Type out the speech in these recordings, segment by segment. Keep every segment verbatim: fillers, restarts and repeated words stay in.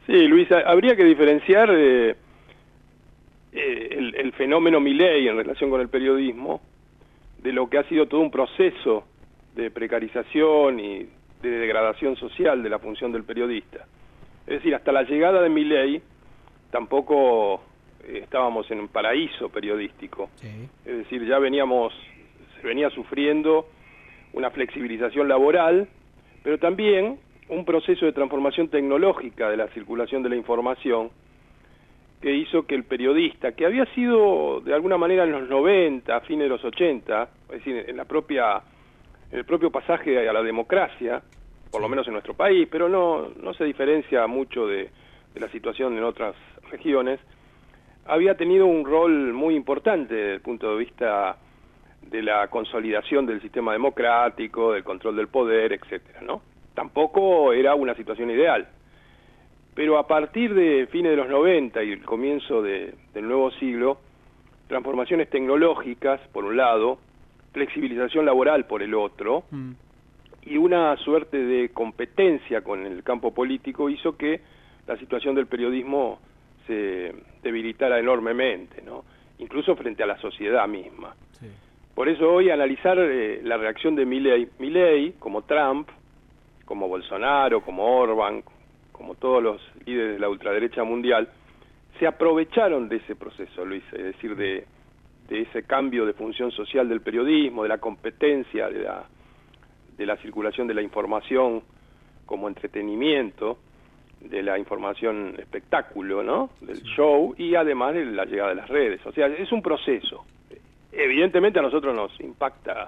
Sí, Luis, habría que diferenciar eh, eh, el, el fenómeno Milei en relación con el periodismo de lo que ha sido todo un proceso de precarización y de degradación social de la función del periodista. Es decir, hasta la llegada de Milei tampoco eh, estábamos en un paraíso periodístico. Sí. Es decir, ya veníamos, se venía sufriendo una flexibilización laboral, pero también un proceso de transformación tecnológica de la circulación de la información que hizo que el periodista, que había sido de alguna manera en los noventa, a fines de los ochenta, es decir, en la propia, en el propio pasaje a la democracia, por lo menos en nuestro país, pero no, no se diferencia mucho de, de la situación en otras regiones, había tenido un rol muy importante desde el punto de vista de la consolidación del sistema democrático, del control del poder, etcétera, ¿no? Tampoco era una situación ideal. Pero a partir de fines de los noventa y el comienzo de, del nuevo siglo, transformaciones tecnológicas, por un lado, flexibilización laboral por el otro, mm. y una suerte de competencia con el campo político hizo que la situación del periodismo se debilitara enormemente, ¿no? Incluso frente a la sociedad misma. Sí. Por eso hoy analizar eh, la reacción de Milei, Milei, como Trump, como Bolsonaro, como Orbán, como todos los líderes de la ultraderecha mundial, se aprovecharon de ese proceso, Luis, es decir, de, de ese cambio de función social del periodismo, de la competencia, de la, de la circulación de la información como entretenimiento, de la información espectáculo, ¿no?, del sí. show, y además de la llegada de las redes. O sea, es un proceso. Evidentemente a nosotros nos impacta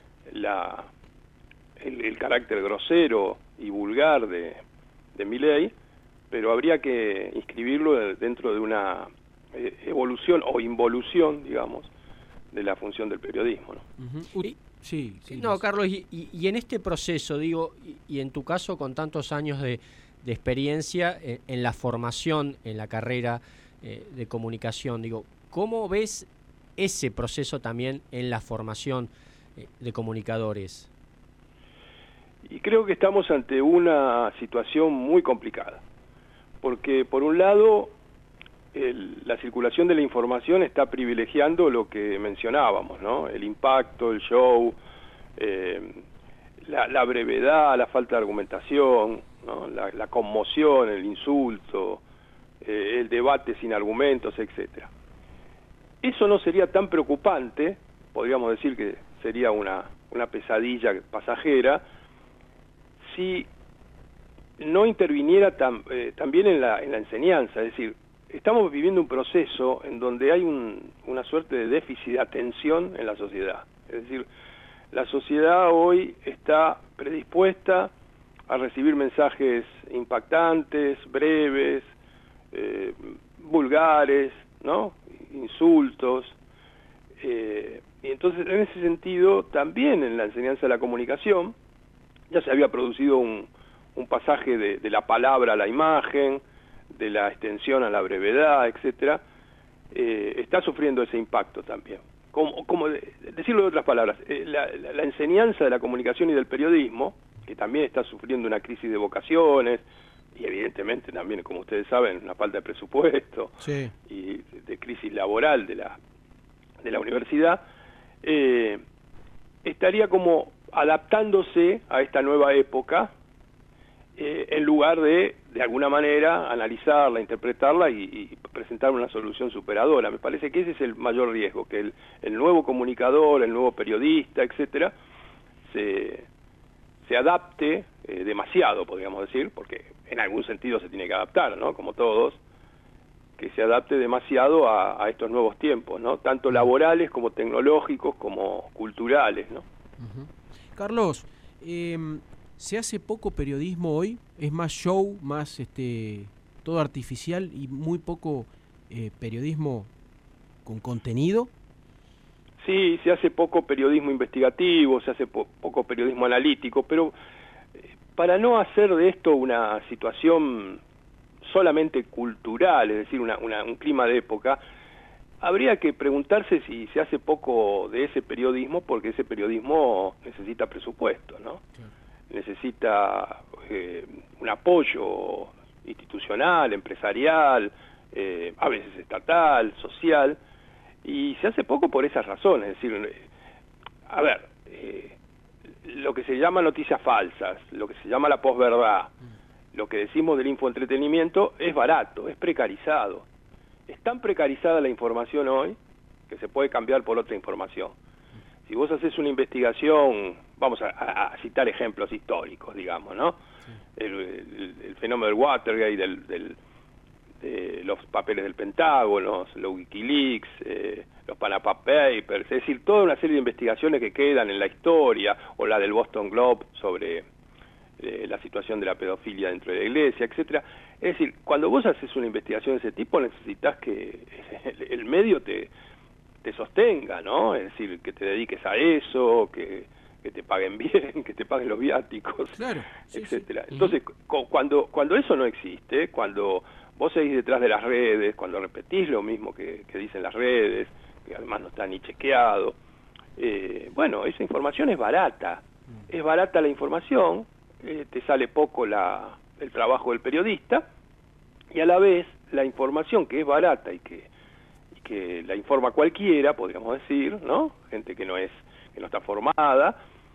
la, el, el carácter grosero y vulgar de de Milei, pero habría que inscribirlo dentro de una eh, evolución o involución, digamos, de la función del periodismo, ¿no? Uh-huh. y, sí, sí. No, Carlos, y, y, y en este proceso, digo, y, y en tu caso con tantos años de, de experiencia eh, en la formación, en la carrera eh, de comunicación, digo, ¿cómo ves ese proceso también en la formación eh, de comunicadores? Y creo que estamos ante una situación muy complicada, porque por un lado el, la circulación de la información está privilegiando lo que mencionábamos, ¿no? El impacto, el show, eh, la, la brevedad, la falta de argumentación, ¿no? la, la conmoción, el insulto, eh, el debate sin argumentos, etcétera. Eso no sería tan preocupante, podríamos decir que sería una, una pesadilla pasajera, si no interviniera tam, eh, también en la, en la enseñanza. Es decir, estamos viviendo un proceso en donde hay un, una suerte de déficit de atención en la sociedad. Es decir, la sociedad hoy está predispuesta a recibir mensajes impactantes, breves, eh, vulgares, ¿no?, insultos, eh, y entonces en ese sentido también en la enseñanza de la comunicación ya se había producido un, un pasaje de, de la palabra a la imagen, de la extensión a la brevedad, etcétera. Eh, está sufriendo ese impacto también. Como, como de, decirlo de otras palabras, eh, la, la, la enseñanza de la comunicación y del periodismo, que también está sufriendo una crisis de vocaciones, y evidentemente también, como ustedes saben, una falta de presupuesto, sí. y de, de crisis laboral de la, de la universidad, eh, estaría como adaptándose a esta nueva época, eh, en lugar de, de alguna manera, analizarla, interpretarla y, y presentar una solución superadora. Me parece que ese es el mayor riesgo, que el, el nuevo comunicador, el nuevo periodista, etcétera, se, se adapte eh, demasiado, podríamos decir, porque en algún sentido se tiene que adaptar, ¿no?, como todos, que se adapte demasiado a, a estos nuevos tiempos, ¿no?, tanto laborales como tecnológicos como culturales, ¿no? Uh-huh. Carlos, eh, ¿se hace poco periodismo hoy? ¿Es más show, más este todo artificial y muy poco eh, periodismo con contenido? Sí, se hace poco periodismo investigativo, se hace po- poco periodismo analítico, pero eh, para no hacer de esto una situación solamente cultural, es decir, una, una, un clima de época, habría que preguntarse si se hace poco de ese periodismo, porque ese periodismo necesita presupuesto, ¿no? Claro. Necesita eh, un apoyo institucional, empresarial, eh, a veces estatal, social, y se hace poco por esas razones. Es decir, a ver, eh, lo que se llama noticias falsas, lo que se llama la posverdad, lo que decimos del infoentretenimiento es barato, es precarizado. Es tan precarizada la información hoy que se puede cambiar por otra información. Si vos haces una investigación, vamos a, a, a citar ejemplos históricos, digamos, ¿no? Sí. El, el, el fenómeno del Watergate, del, del, de los papeles del Pentágono, los Wikileaks, eh, los Panama Papers, es decir, toda una serie de investigaciones que quedan en la historia, o la del Boston Globe sobre eh, la situación de la pedofilia dentro de la iglesia, etcétera. Es decir, cuando vos haces una investigación de ese tipo, necesitas que el, el medio te... te sostenga, ¿no? Es decir, que te dediques a eso, que, que te paguen bien, que te paguen los viáticos, claro, sí, etcétera. Sí. Entonces, cu cuando cuando eso no existe, cuando vos seguís detrás de las redes, cuando repetís lo mismo que, que dicen las redes, que además no está ni chequeado, eh, bueno, esa información es barata. Mm. Es barata la información, eh, te sale poco la, el trabajo del periodista, y a la vez la información que es barata y que que la informa cualquiera, podríamos decir, ¿no? Gente que no es, que no está formada,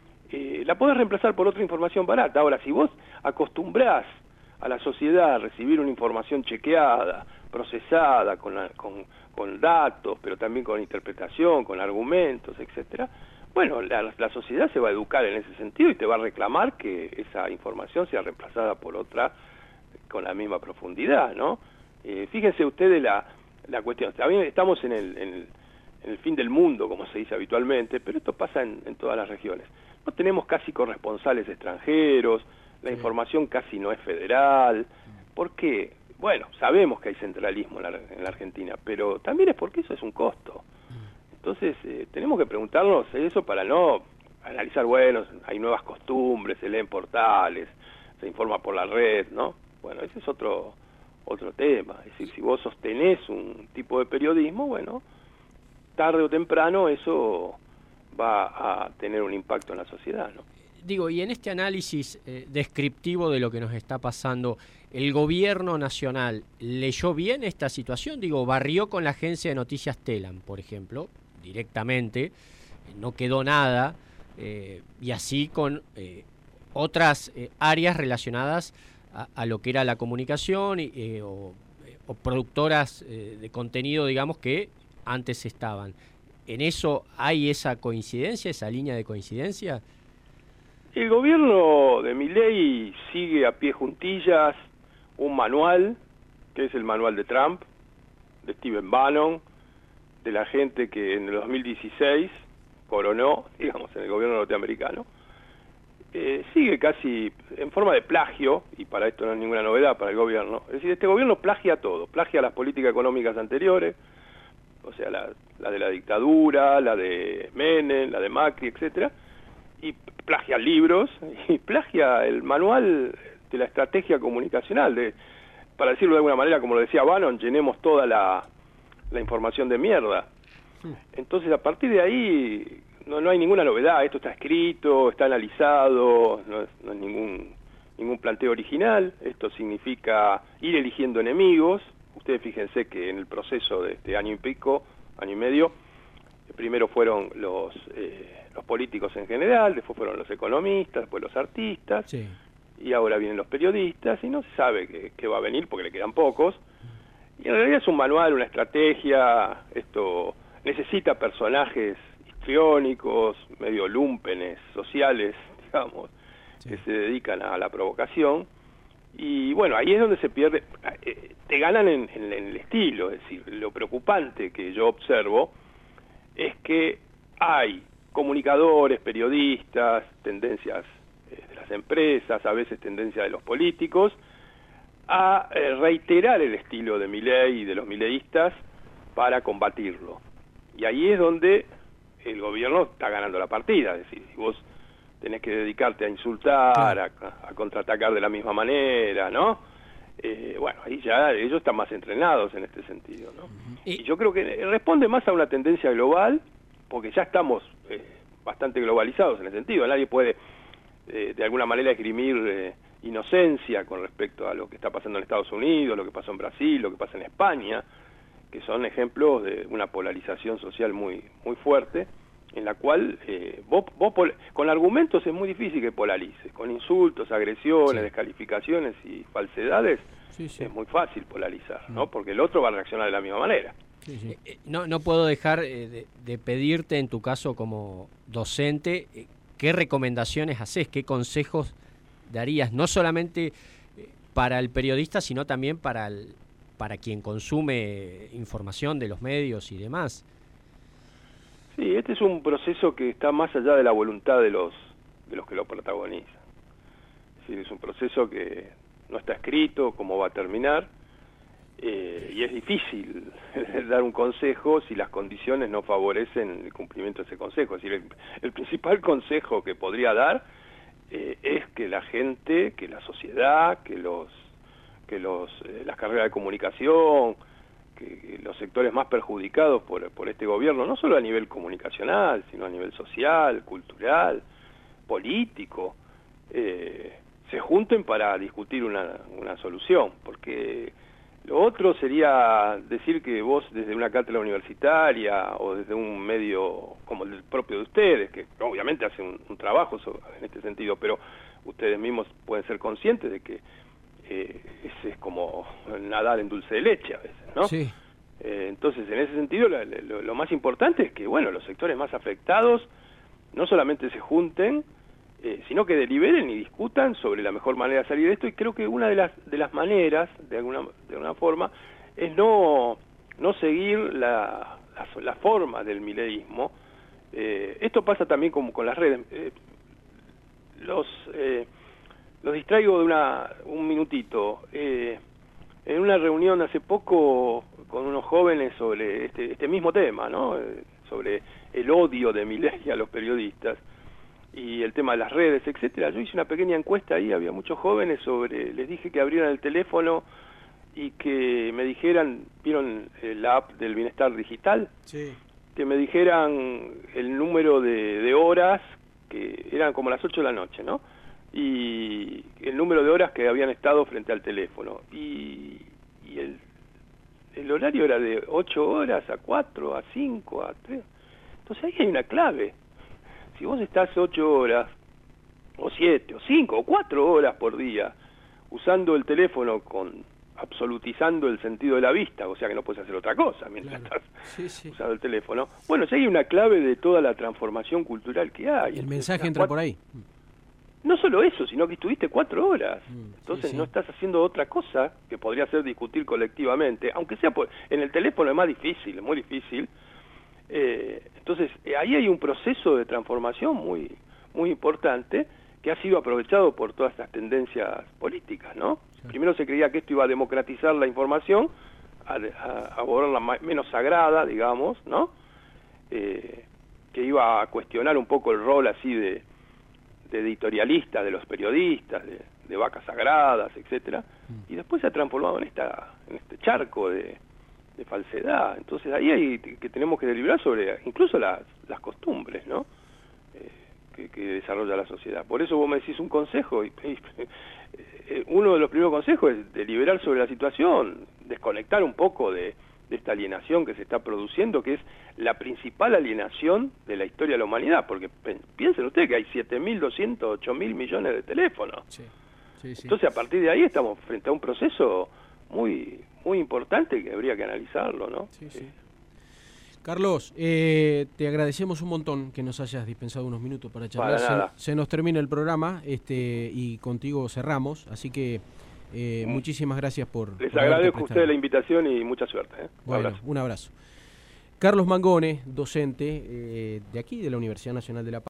eh, la podés reemplazar por otra información barata. Ahora, si vos acostumbrás a la sociedad a recibir una información chequeada, procesada, con, la, con, con datos, pero también con interpretación, con argumentos, etcétera, bueno, la, la sociedad se va a educar en ese sentido y te va a reclamar que esa información sea reemplazada por otra con la misma profundidad, ¿no? Eh, fíjense ustedes la la cuestión, también estamos en el, en, el, en el fin del mundo, como se dice habitualmente, pero esto pasa en, en todas las regiones. No tenemos casi corresponsales extranjeros, la sí. información casi no es federal. ¿Por qué? Bueno, sabemos que hay centralismo en la, en la Argentina, pero también es porque eso es un costo. Entonces, eh, tenemos que preguntarnos eso para no analizar, bueno, hay nuevas costumbres, se leen portales, se informa por la red, ¿no? Bueno, ese es otro... otro tema. Es decir, si vos sostenés un tipo de periodismo, bueno, tarde o temprano eso va a tener un impacto en la sociedad, ¿no? Digo, y en este análisis eh, descriptivo de lo que nos está pasando, ¿el gobierno nacional leyó bien esta situación? Digo, barrió con la agencia de noticias Telam, por ejemplo, directamente, no quedó nada, eh, y así con eh, otras eh, áreas relacionadas A, a lo que era la comunicación y, eh, o, o productoras eh, de contenido, digamos, que antes estaban. ¿En eso hay esa coincidencia, esa línea de coincidencia? El gobierno de Milei sigue a pie juntillas un manual, que es el manual de Trump, de Stephen Bannon, de la gente que en el dos mil dieciséis coronó, digamos, en el gobierno norteamericano. Eh, sigue casi en forma de plagio, y para esto no es ninguna novedad para el gobierno. Es decir, este gobierno plagia todo, plagia las políticas económicas anteriores, o sea, la, la de la dictadura, la de Menem, la de Macri, etcétera, y plagia libros, y plagia el manual de la estrategia comunicacional, de, para decirlo de alguna manera, como lo decía Bannon, llenemos toda la, la información de mierda. Entonces, a partir de ahí... No, no hay ninguna novedad, esto está escrito, está analizado, no es, no es ningún, ningún planteo original. Esto significa ir eligiendo enemigos. Ustedes fíjense que en el proceso de este año y pico, año y medio, primero fueron los, eh, los políticos en general, después fueron los economistas, después los artistas, sí. Y ahora vienen los periodistas, y no se sabe qué, qué va a venir porque le quedan pocos. Y en realidad es un manual, una estrategia, esto necesita personajes histriónicos, medio lúmpenes, sociales, digamos, sí. que se dedican a la provocación, y bueno, ahí es donde se pierde, eh, te ganan en, en, en el estilo. Es decir, lo preocupante que yo observo es que hay comunicadores, periodistas, tendencias eh, de las empresas, a veces tendencias de los políticos, a eh, reiterar el estilo de Milei y de los mileístas para combatirlo, y ahí es donde el gobierno está ganando la partida. Es decir, si vos tenés que dedicarte a insultar, a, a contraatacar de la misma manera, ¿no? Eh, bueno, ahí ya ellos están más entrenados en este sentido, ¿no? Y, y yo creo que responde más a una tendencia global, porque ya estamos eh, bastante globalizados en ese sentido. Nadie puede, eh, de alguna manera, esgrimir eh, inocencia con respecto a lo que está pasando en Estados Unidos, lo que pasó en Brasil, lo que pasa en España, que son ejemplos de una polarización social muy muy fuerte, en la cual eh, vos, vos con argumentos es muy difícil que polarices, con insultos, agresiones, sí. descalificaciones y falsedades sí, sí. es muy fácil polarizar, ¿no? Porque el otro va a reaccionar de la misma manera. Sí, sí. Eh, no, no puedo dejar eh, de, de pedirte, en tu caso como docente, eh, qué recomendaciones haces, qué consejos darías, no solamente eh, para el periodista, sino también para, el, para quien consume información de los medios y demás. Sí, este es un proceso que está más allá de la voluntad de los, de los que lo protagonizan. Es decir, es un proceso que no está escrito cómo va a terminar, Eh, y es difícil dar un consejo si las condiciones no favorecen el cumplimiento de ese consejo. Es decir, el, el principal consejo que podría dar eh, es que la gente, que la sociedad, que los, que los, eh, las carreras de comunicación, que, que los sectores más perjudicados por, por este gobierno, no solo a nivel comunicacional, sino a nivel social, cultural, político, eh, se junten para discutir una, una solución, porque lo otro sería decir que vos desde una cátedra universitaria o desde un medio como el propio de ustedes, que obviamente hacen un, un trabajo sobre, en este sentido, pero ustedes mismos pueden ser conscientes de que eh, ese es como nadar en dulce de leche a veces, ¿no? Sí. Eh, entonces, en ese sentido, lo, lo, lo más importante es que, bueno, los sectores más afectados no solamente se junten, Eh, sino que deliberen y discutan sobre la mejor manera de salir de esto, y creo que una de las de las maneras, de alguna de alguna forma, es no no seguir la, la, la forma del mileísmo. Eh, esto pasa también como con las redes. Eh, los eh, los distraigo de una un minutito. Eh, en una reunión hace poco con unos jóvenes sobre este este mismo tema, ¿no? Eh, sobre el odio de Milei a los periodistas y el tema de las redes, etcétera. Yo hice una pequeña encuesta ahí, había muchos jóvenes sobre, les dije que abrieran el teléfono y que me dijeran, ¿vieron la app del bienestar digital? Sí. Que me dijeran el número de, de horas, que eran como las ocho de la noche, ¿no? Y el número de horas que habían estado frente al teléfono. Y, y el, el horario era de ocho horas a cuatro, a cinco, a tres. Entonces ahí hay una clave. Si vos estás ocho horas, o siete, o cinco, o cuatro horas por día, usando el teléfono con absolutizando el sentido de la vista, o sea que no puedes hacer otra cosa mientras claro. estás sí, sí. usando el teléfono, bueno, si hay una clave de toda la transformación cultural que hay. El mensaje entra cuatro... por ahí. No solo eso, sino que estuviste cuatro horas. Mm, Entonces sí, sí. no estás haciendo otra cosa que podría ser discutir colectivamente, aunque sea por... en el teléfono es más difícil, es muy difícil. Eh, entonces, eh, ahí hay un proceso de transformación muy muy importante que ha sido aprovechado por todas estas tendencias políticas, ¿no? Sí. Primero se creía que esto iba a democratizar la información, a, a, a volverla más, menos sagrada, digamos, ¿no? Eh, que iba a cuestionar un poco el rol así de, de editorialista de los periodistas, de, de vacas sagradas, etcétera, mm. y después se ha transformado en esta en este charco de de falsedad. Entonces ahí hay que tenemos que deliberar sobre incluso las, las costumbres, ¿no? Eh, que, que desarrolla la sociedad. Por eso vos me decís un consejo, y, y eh, uno de los primeros consejos es deliberar sobre la situación, desconectar un poco de, de esta alienación que se está produciendo, que es la principal alienación de la historia de la humanidad, porque piensen ustedes que hay siete mil doscientos, ocho mil millones de teléfonos. Sí. Sí, sí. Entonces a partir de ahí estamos frente a un proceso muy muy importante que habría que analizarlo, ¿no? Sí, sí. Carlos, eh, te agradecemos un montón que nos hayas dispensado unos minutos para charlar. Para se, se nos termina el programa este y contigo cerramos, así que eh, mm. muchísimas gracias por... Les por agradezco a ustedes la invitación y mucha suerte. ¿eh? Un bueno, abrazo. Un abrazo. Carlos Mangone, docente eh, de aquí, de la Universidad Nacional de La Paz.